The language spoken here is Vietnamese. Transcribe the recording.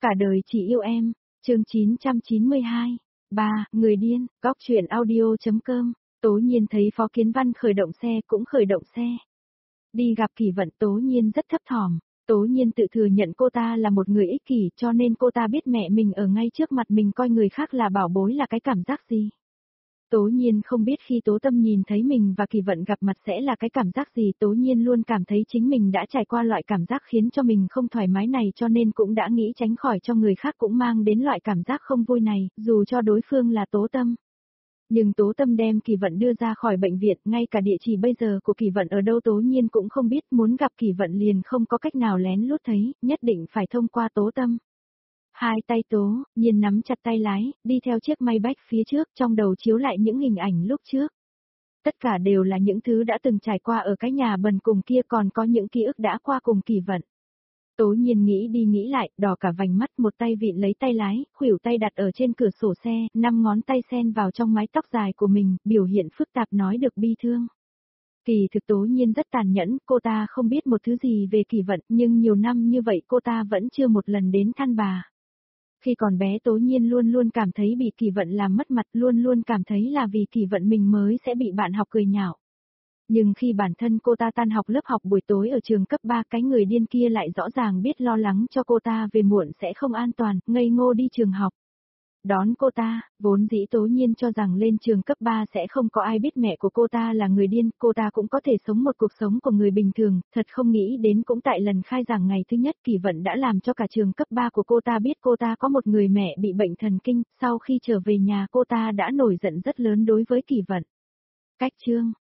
Cả đời chỉ yêu em, chương 992. 3. Người điên, góc chuyện audio.com. Tố Nhiên thấy Phó Kiến Văn khởi động xe cũng khởi động xe. Đi gặp Kỳ Vận, Tố Nhiên rất thấp thỏm. Tố Nhiên tự thừa nhận cô ta là một người ích kỷ, cho nên cô ta biết mẹ mình ở ngay trước mặt mình coi người khác là bảo bối là cái cảm giác gì. Tố Nhiên không biết khi Tố Tâm nhìn thấy mình và Kỳ Vận gặp mặt sẽ là cái cảm giác gì. Tố Nhiên luôn cảm thấy chính mình đã trải qua loại cảm giác khiến cho mình không thoải mái này, cho nên cũng đã nghĩ tránh khỏi cho người khác cũng mang đến loại cảm giác không vui này, dù cho đối phương là Tố Tâm. Nhưng Tố Tâm đem Kỳ Vận đưa ra khỏi bệnh viện, ngay cả địa chỉ bây giờ của Kỳ Vận ở đâu Tố Nhiên cũng không biết, muốn gặp Kỳ Vận liền không có cách nào lén lút thấy, nhất định phải thông qua Tố Tâm. Hai tay Tố Nhiên nắm chặt tay lái, đi theo chiếc Maybach phía trước, trong đầu chiếu lại những hình ảnh lúc trước. Tất cả đều là những thứ đã từng trải qua ở cái nhà bần cùng kia, còn có những ký ức đã qua cùng Kỳ Vận. Tố Nhiên nghĩ đi nghĩ lại, đỏ cả vành mắt, một tay vịn lấy tay lái, khuỷu tay đặt ở trên cửa sổ xe, 5 ngón tay xen vào trong mái tóc dài của mình, biểu hiện phức tạp nói được bi thương. Kỳ thực Tố Nhiên rất tàn nhẫn, cô ta không biết một thứ gì về Kỳ Vận, nhưng nhiều năm như vậy cô ta vẫn chưa một lần đến thăm bà. Khi còn bé Tố Nhiên luôn luôn cảm thấy bị Kỳ Vận làm mất mặt, luôn luôn cảm thấy là vì Kỳ Vận mình mới sẽ bị bạn học cười nhạo. Nhưng khi bản thân cô ta tan học lớp học buổi tối ở trường cấp 3, cái người điên kia lại rõ ràng biết lo lắng cho cô ta về muộn sẽ không an toàn, ngây ngô đi trường học. Đón cô ta, vốn dĩ Tố Nhiên cho rằng lên trường cấp 3 sẽ không có ai biết mẹ của cô ta là người điên, cô ta cũng có thể sống một cuộc sống của người bình thường, thật không nghĩ đến cũng tại lần khai giảng ngày thứ nhất Kỳ Vận đã làm cho cả trường cấp 3 của cô ta biết cô ta có một người mẹ bị bệnh thần kinh, sau khi trở về nhà cô ta đã nổi giận rất lớn đối với Kỳ Vận. Cách chương